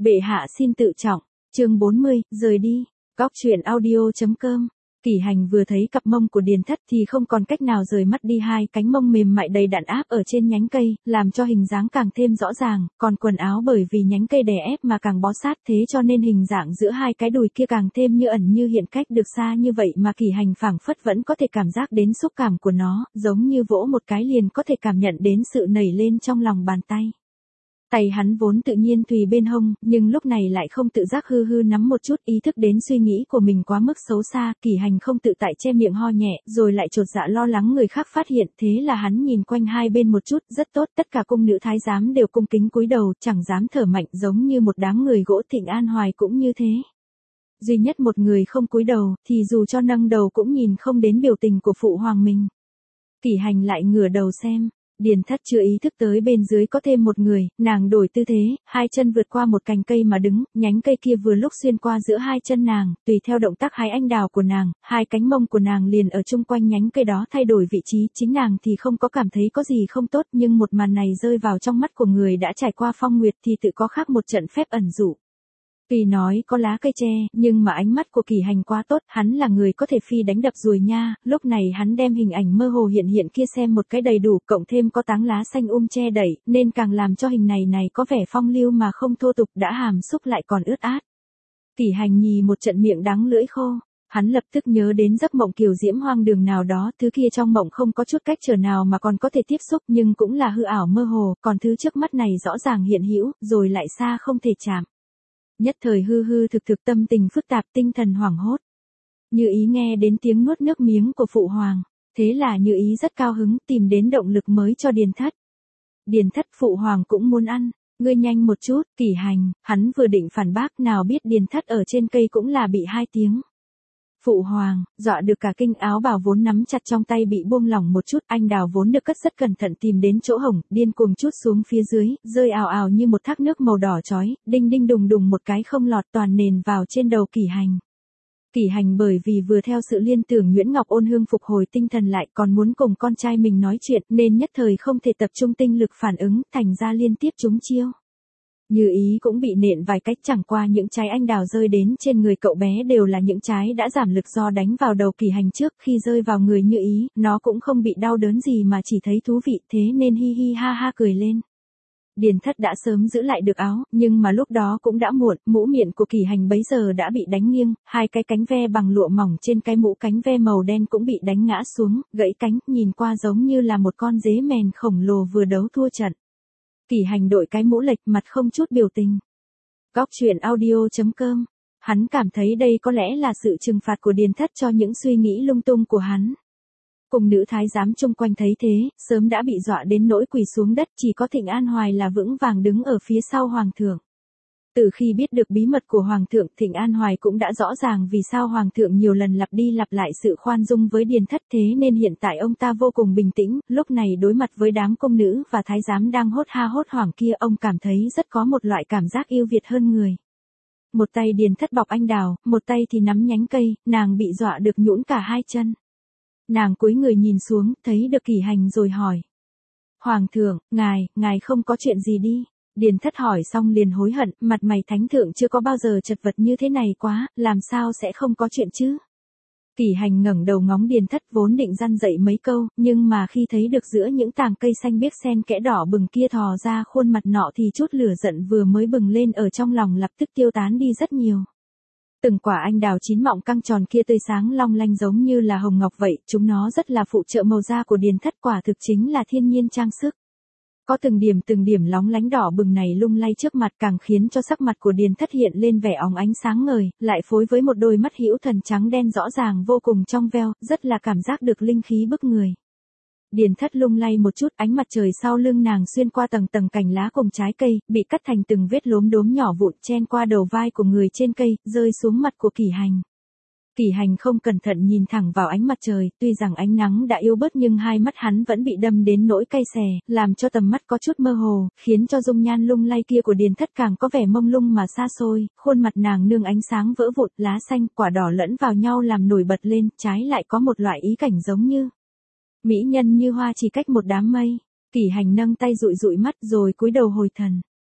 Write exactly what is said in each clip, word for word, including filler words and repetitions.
Bệ hạ xin tự trọng. Chương bốn mươi, rời đi. Góc truyện audio chấm com. Kỷ Hành vừa thấy cặp mông của Điền Thất thì không còn cách nào rời mắt đi, hai cánh mông mềm mại đầy đặn áp ở trên nhánh cây, làm cho hình dáng càng thêm rõ ràng, còn quần áo bởi vì nhánh cây đè ép mà càng bó sát, thế cho nên hình dạng giữa hai cái đùi kia càng thêm như ẩn như hiện, cách được xa như vậy mà Kỷ Hành phảng phất vẫn có thể cảm giác đến xúc cảm của nó, giống như vỗ một cái liền có thể cảm nhận đến sự nảy lên trong lòng bàn tay. Tay hắn vốn tự nhiên tùy bên hông, nhưng lúc này lại không tự giác hư hư nắm một chút, ý thức đến suy nghĩ của mình quá mức xấu xa, Kỷ Hành không tự tại che miệng ho nhẹ, rồi lại chột dạ lo lắng người khác phát hiện, thế là hắn nhìn quanh hai bên một chút, rất tốt, tất cả cung nữ thái giám đều cung kính cúi đầu, chẳng dám thở mạnh, giống như một đám người gỗ. Thịnh An Hoài cũng như thế. Duy nhất một người không cúi đầu, thì dù cho nâng đầu cũng nhìn không đến biểu tình của phụ hoàng mình. Kỷ Hành lại ngửa đầu xem. Điền Thất chưa ý thức tới bên dưới có thêm một người, nàng đổi tư thế, hai chân vượt qua một cành cây mà đứng, nhánh cây kia vừa lúc xuyên qua giữa hai chân nàng, tùy theo động tác hái anh đào của nàng, hai cánh mông của nàng liền ở chung quanh nhánh cây đó thay đổi vị trí, chính nàng thì không có cảm thấy có gì không tốt, nhưng một màn này rơi vào trong mắt của người đã trải qua phong nguyệt thì tự có khác một trận phép ẩn dụ. Tuy nói có lá cây tre, nhưng mà ánh mắt của Kỷ Hành quá tốt, hắn là người có thể phi đánh đập ruồi nha, lúc này hắn đem hình ảnh mơ hồ hiện hiện kia xem một cái đầy đủ, cộng thêm có táng lá xanh um che đẩy, nên càng làm cho hình này này có vẻ phong lưu mà không thô tục, đã hàm xúc lại còn ướt át. Kỷ Hành nhì một trận miệng đắng lưỡi khô. Hắn lập tức nhớ đến giấc mộng kiều diễm hoang đường nào đó, thứ kia trong mộng không có chút cách trở nào mà còn có thể tiếp xúc, nhưng cũng là hư ảo mơ hồ, còn thứ trước mắt này rõ ràng hiện hữu, rồi lại xa không thể chạm. Nhất thời hư hư thực thực, tâm tình phức tạp, tinh thần hoảng hốt. Như Ý nghe đến tiếng nuốt nước miếng của phụ hoàng, thế là Như Ý rất cao hứng, tìm đến động lực mới cho Điền Thất. Điền Thất, phụ hoàng cũng muốn ăn, ngươi nhanh một chút. Kỷ Hành, hắn vừa định phản bác, nào biết Điền Thất ở trên cây cũng là bị hai tiếng. Phụ hoàng, dọa được cả kinh, áo bào vốn nắm chặt trong tay bị buông lỏng một chút, anh đào vốn được cất rất cẩn thận tìm đến chỗ hổng, điên cuồng chút xuống phía dưới, rơi ào ào như một thác nước màu đỏ chói, đinh đinh đùng đùng một cái không lọt, toàn nền vào trên đầu Kỷ Hành. Kỷ Hành bởi vì vừa theo sự liên tưởng Nguyễn Ngọc Ôn Hương phục hồi tinh thần lại, còn muốn cùng con trai mình nói chuyện, nên nhất thời không thể tập trung tinh lực phản ứng, thành ra liên tiếp trúng chiêu. Như Ý cũng bị nện vài cách, chẳng qua những trái anh đào rơi đến trên người cậu bé đều là những trái đã giảm lực do đánh vào đầu Kỷ Hành trước, khi rơi vào người Như Ý, nó cũng không bị đau đớn gì mà chỉ thấy thú vị, thế nên hi hi ha ha cười lên. Điền Thất đã sớm giữ lại được áo, nhưng mà lúc đó cũng đã muộn, mũ miệng của Kỷ Hành bấy giờ đã bị đánh nghiêng, hai cái cánh ve bằng lụa mỏng trên cái mũ cánh ve màu đen cũng bị đánh ngã xuống, gãy cánh, nhìn qua giống như là một con dế mèn khổng lồ vừa đấu thua trận. Kỷ Hành đội cái mũ lệch, mặt không chút biểu tình. Góc truyện audio chấm com. Hắn cảm thấy đây có lẽ là sự trừng phạt của Điền Thất cho những suy nghĩ lung tung của hắn. Cùng nữ thái giám chung quanh thấy thế, sớm đã bị dọa đến nỗi quỳ xuống đất, chỉ có Thịnh An Hoài là vững vàng đứng ở phía sau hoàng thượng. Từ khi biết được bí mật của hoàng thượng, Thịnh An Hoài cũng đã rõ ràng vì sao hoàng thượng nhiều lần lặp đi lặp lại sự khoan dung với Điền Thất, thế nên hiện tại ông ta vô cùng bình tĩnh, lúc này đối mặt với đám công nữ và thái giám đang hốt ha hốt hoảng kia, ông cảm thấy rất có một loại cảm giác yêu Việt hơn người. Một tay Điền Thất bọc anh đào, một tay thì nắm nhánh cây, nàng bị dọa được nhũn cả hai chân. Nàng cúi người nhìn xuống, thấy được Kỷ Hành rồi hỏi. Hoàng thượng, ngài, ngài không có chuyện gì đi. Điền Thất hỏi xong liền hối hận, mặt mày thánh thượng chưa có bao giờ chật vật như thế này quá, làm sao sẽ không có chuyện chứ. Kỷ Hành ngẩng đầu ngóng Điền Thất, vốn định răn dậy mấy câu, nhưng mà khi thấy được giữa những tàng cây xanh biếc xen kẽ đỏ bừng kia thò ra khuôn mặt nọ thì chút lửa giận vừa mới bừng lên ở trong lòng lập tức tiêu tán đi rất nhiều. Từng quả anh đào chín mọng căng tròn kia tươi sáng long lanh giống như là hồng ngọc vậy, chúng nó rất là phụ trợ màu da của Điền Thất, quả thực chính là thiên nhiên trang sức. Có từng điểm từng điểm lóng lánh đỏ bừng này lung lay trước mặt, càng khiến cho sắc mặt của Điền Thất hiện lên vẻ óng ánh sáng ngời, lại phối với một đôi mắt hữu thần trắng đen rõ ràng vô cùng trong veo, rất là cảm giác được linh khí bức người. Điền Thất lung lay một chút, ánh mặt trời sau lưng nàng xuyên qua tầng tầng cành lá cùng trái cây, bị cắt thành từng vết lốm đốm nhỏ vụn, chen qua đầu vai của người trên cây, rơi xuống mặt của Kỷ Hành. Kỷ Hành không cẩn thận nhìn thẳng vào ánh mặt trời, tuy rằng ánh nắng đã yếu bớt nhưng hai mắt hắn vẫn bị đâm đến nỗi cay xè, làm cho tầm mắt có chút mơ hồ, khiến cho dung nhan lung lay kia của Điền Thất càng có vẻ mông lung mà xa xôi, khuôn mặt nàng nương ánh sáng vỡ vụn, lá xanh, quả đỏ lẫn vào nhau làm nổi bật lên, trái lại có một loại ý cảnh giống như mỹ nhân như hoa chỉ cách một đám mây. Kỷ Hành nâng tay dụi dụi mắt rồi cúi đầu hồi thần.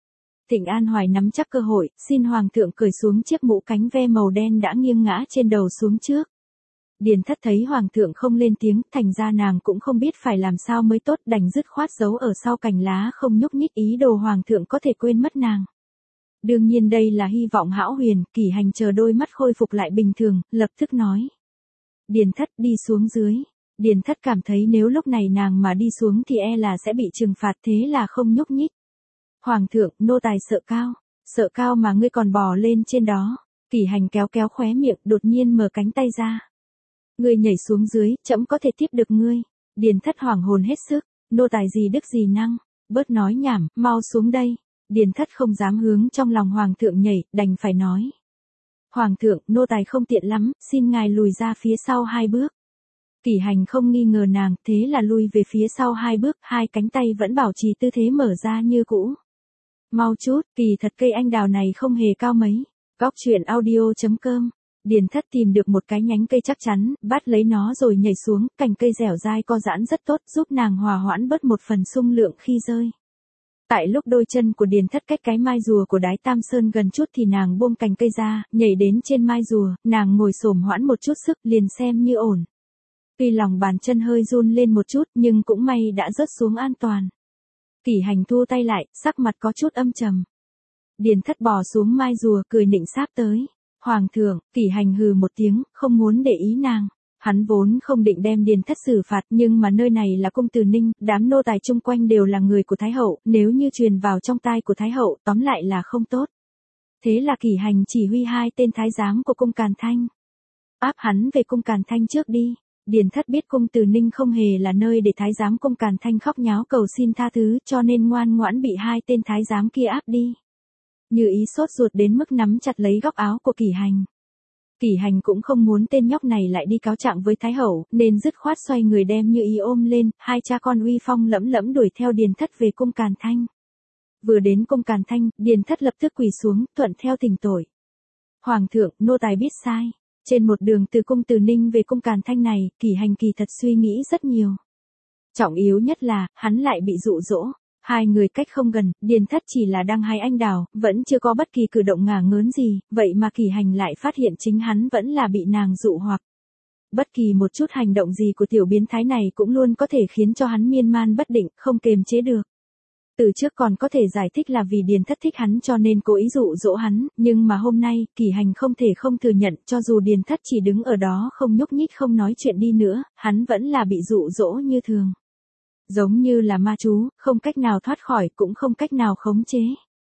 Thịnh An Hoài nắm chắc cơ hội, xin hoàng thượng cởi xuống chiếc mũ cánh ve màu đen đã nghiêng ngã trên đầu xuống trước. Điền Thất thấy hoàng thượng không lên tiếng, thành ra nàng cũng không biết phải làm sao mới tốt, đành dứt khoát giấu ở sau cành lá không nhúc nhích, ý đồ hoàng thượng có thể quên mất nàng. Đương nhiên đây là hy vọng hão huyền, Kỷ Hành chờ đôi mắt khôi phục lại bình thường, lập tức nói. Điền Thất đi xuống dưới. Điền Thất cảm thấy nếu lúc này nàng mà đi xuống thì e là sẽ bị trừng phạt, thế là không nhúc nhích. Hoàng thượng, nô tài sợ cao. Sợ cao mà ngươi còn bò lên trên đó. Kỷ Hành kéo kéo khóe miệng, đột nhiên mở cánh tay ra. Ngươi nhảy xuống dưới, trẫm có thể tiếp được ngươi. Điền Thất hoảng hồn hết sức. Nô tài gì đức gì năng. Bớt nói nhảm, mau xuống đây. Điền Thất không dám hướng trong lòng hoàng thượng nhảy, đành phải nói. Hoàng thượng, nô tài không tiện lắm, xin ngài lùi ra phía sau hai bước. Kỷ Hành không nghi ngờ nàng, thế là lui về phía sau hai bước, hai cánh tay vẫn bảo trì tư thế mở ra như cũ. Mau chút, kỳ thật cây anh đào này không hề cao mấy. Góc truyện audio chấm com. Điền Thất tìm được một cái nhánh cây chắc chắn, bắt lấy nó rồi nhảy xuống, cành cây dẻo dai co giãn rất tốt, giúp nàng hòa hoãn bớt một phần xung lượng khi rơi. Tại lúc đôi chân của Điền Thất cách cái mai rùa của Đái Tam Sơn gần chút thì nàng buông cành cây ra, nhảy đến trên mai rùa, nàng ngồi xổm hoãn một chút sức, liền xem như ổn. Tuy lòng bàn chân hơi run lên một chút, nhưng cũng may đã rớt xuống an toàn. Kỷ Hành thu tay lại, sắc mặt có chút âm trầm. Điền Thất bò xuống mai rùa, cười nịnh sáp tới. Hoàng thượng, Kỷ Hành hừ một tiếng, không muốn để ý nàng. Hắn vốn không định đem Điền Thất xử phạt, nhưng mà nơi này là cung Từ Ninh, đám nô tài chung quanh đều là người của Thái Hậu, nếu như truyền vào trong tai của Thái Hậu, tóm lại là không tốt. Thế là Kỷ Hành chỉ huy hai tên thái giám của cung Càn Thanh. Áp hắn về cung Càn Thanh trước đi. Điền Thất biết cung Từ Ninh không hề là nơi để thái giám cung Càn Thanh khóc nháo cầu xin tha thứ, cho nên ngoan ngoãn bị hai tên thái giám kia áp đi. Như ý sốt ruột đến mức nắm chặt lấy góc áo của Kỷ Hành. Kỷ Hành cũng không muốn tên nhóc này lại đi cáo trạng với Thái Hậu, nên dứt khoát xoay người đem Như ý ôm lên, hai cha con uy phong lẫm lẫm đuổi theo Điền Thất về cung Càn Thanh. Vừa đến cung Càn Thanh, Điền Thất lập tức quỳ xuống, thuận theo thỉnh tội. Hoàng thượng, nô tài biết sai. Trên một đường từ cung Từ Ninh về cung Càn Thanh này, Kỷ Hành kỳ thật suy nghĩ rất nhiều. Trọng yếu nhất là, hắn lại bị dụ dỗ. Hai người cách không gần, Điền Thất chỉ là đang hái anh đào, vẫn chưa có bất kỳ cử động ngả ngớn gì, vậy mà Kỷ Hành lại phát hiện chính hắn vẫn là bị nàng dụ hoặc. Bất kỳ một chút hành động gì của tiểu biến thái này cũng luôn có thể khiến cho hắn miên man bất định, không kềm chế được. Từ trước còn có thể giải thích là vì Điền Thất thích hắn cho nên cố ý dụ dỗ hắn, nhưng mà hôm nay, Kỷ Hành không thể không thừa nhận, cho dù Điền Thất chỉ đứng ở đó không nhúc nhích không nói chuyện đi nữa, hắn vẫn là bị dụ dỗ như thường. Giống như là ma chú, không cách nào thoát khỏi, cũng không cách nào khống chế.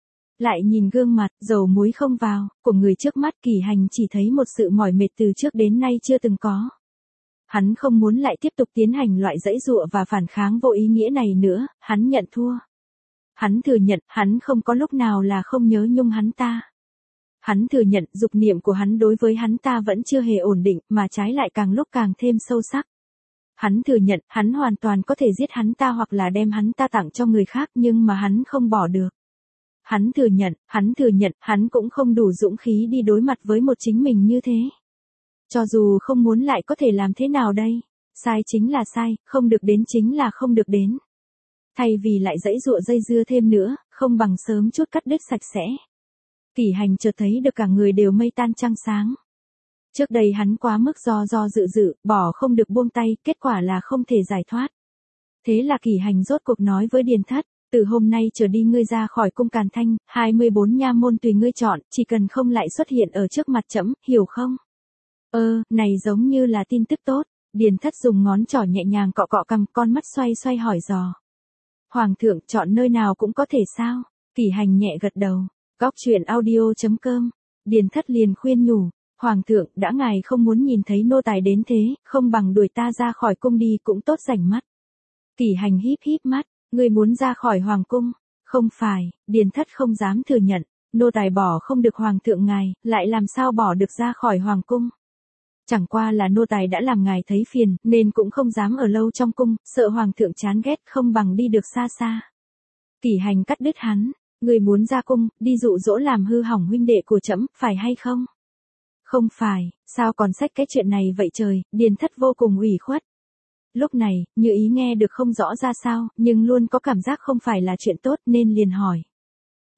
Lại nhìn gương mặt, dầu muối không vào, của người trước mắt, Kỷ Hành chỉ thấy một sự mỏi mệt từ trước đến nay chưa từng có. Hắn không muốn lại tiếp tục tiến hành loại dãy dụa và phản kháng vô ý nghĩa này nữa, hắn nhận thua. Hắn thừa nhận, hắn không có lúc nào là không nhớ nhung hắn ta. Hắn thừa nhận, dục niệm của hắn đối với hắn ta vẫn chưa hề ổn định, mà trái lại càng lúc càng thêm sâu sắc. Hắn thừa nhận, hắn hoàn toàn có thể giết hắn ta hoặc là đem hắn ta tặng cho người khác, nhưng mà hắn không bỏ được. Hắn thừa nhận, hắn thừa nhận, hắn cũng không đủ dũng khí đi đối mặt với một chính mình như thế. Cho dù không muốn lại có thể làm thế nào đây? Sai chính là sai, không được đến chính là không được đến. Thay vì lại dãy dụa dây dưa thêm nữa, không bằng sớm chút cắt đứt sạch sẽ. Kỷ Hành chợt thấy được cả người đều mây tan trăng sáng. Trước đây hắn quá mức do do dự dự, bỏ không được buông tay, kết quả là không thể giải thoát. Thế là Kỷ Hành rốt cuộc nói với Điền Thất, từ hôm nay trở đi ngươi ra khỏi cung Càn Thanh, hai mươi bốn nha môn tùy ngươi chọn, chỉ cần không lại xuất hiện ở trước mặt trẫm, hiểu không? Ơ, này giống như là tin tức tốt. Điền Thất dùng ngón trỏ nhẹ nhàng cọ cọ cằm, con mắt xoay xoay hỏi dò. Hoàng thượng, chọn nơi nào cũng có thể sao? Kỷ Hành nhẹ gật đầu. Góc truyện audio chấm com. Điền Thất liền khuyên nhủ. Hoàng thượng, đã ngài không muốn nhìn thấy nô tài đến thế, không bằng đuổi ta ra khỏi cung đi cũng tốt rảnh mắt. Kỷ Hành híp híp mắt. Ngươi muốn ra khỏi hoàng cung? Không phải, Điền Thất không dám thừa nhận. Nô tài bỏ không được hoàng thượng ngài, lại làm sao bỏ được ra khỏi hoàng cung? Chẳng qua là nô tài đã làm ngài thấy phiền, nên cũng không dám ở lâu trong cung, sợ hoàng thượng chán ghét, không bằng đi được xa xa. Kỷ Hành cắt đứt hắn, người muốn ra cung, đi dụ dỗ làm hư hỏng huynh đệ của trẫm, phải hay không? Không phải, sao còn xách cái chuyện này vậy trời? Điền Thất vô cùng ủy khuất. Lúc này, Như ý nghe được không rõ ra sao, nhưng luôn có cảm giác không phải là chuyện tốt nên liền hỏi.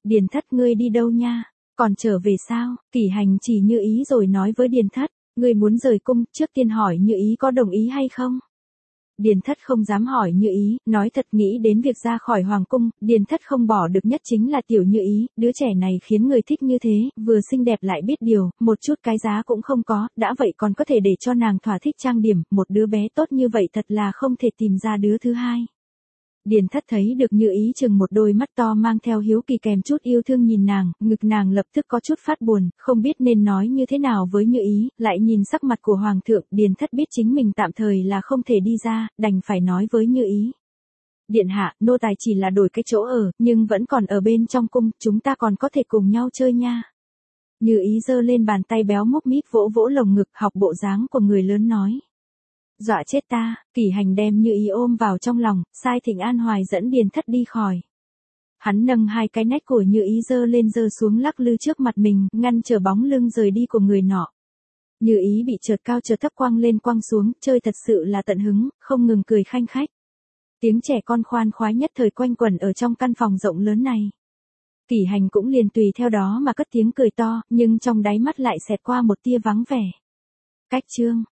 Điền Thất ngươi đi đâu nha? Còn trở về sao? Kỷ Hành chỉ Như Ý rồi nói với Điền Thất, ngươi muốn rời cung, trước tiên hỏi Như Ý có đồng ý hay không? Điền Thất không dám hỏi Như Ý, nói thật nghĩ đến việc ra khỏi hoàng cung, Điền Thất không bỏ được nhất chính là tiểu Như Ý, đứa trẻ này khiến người thích như thế, vừa xinh đẹp lại biết điều, một chút cái giá cũng không có, đã vậy còn có thể để cho nàng thỏa thích trang điểm, một đứa bé tốt như vậy thật là không thể tìm ra đứa thứ hai. Điền Thất thấy được Như Ý chừng một đôi mắt to mang theo hiếu kỳ kèm chút yêu thương nhìn nàng, ngực nàng lập tức có chút phát buồn, không biết nên nói như thế nào với Như Ý, lại nhìn sắc mặt của Hoàng thượng, Điền Thất biết chính mình tạm thời là không thể đi ra, đành phải nói với Như Ý. Điện hạ, nô tài chỉ là đổi cái chỗ ở, nhưng vẫn còn ở bên trong cung, chúng ta còn có thể cùng nhau chơi nha. Như Ý giơ lên bàn tay béo múc mít vỗ vỗ lồng ngực, học bộ dáng của người lớn nói. Dọa chết ta, Kỷ Hành đem Như Ý ôm vào trong lòng, sai Thịnh An Hoài dẫn Điền Thất đi khỏi. Hắn nâng hai cái nách của Như Ý giơ lên giơ xuống lắc lư trước mặt mình, ngăn trở bóng lưng rời đi của người nọ. Như Ý bị chợt cao chợt thấp quăng lên quăng xuống, chơi thật sự là tận hứng, không ngừng cười khanh khách. Tiếng trẻ con khoan khoái nhất thời quanh quẩn ở trong căn phòng rộng lớn này. Kỷ Hành cũng liền tùy theo đó mà cất tiếng cười to, nhưng trong đáy mắt lại xẹt qua một tia vắng vẻ. Cách chương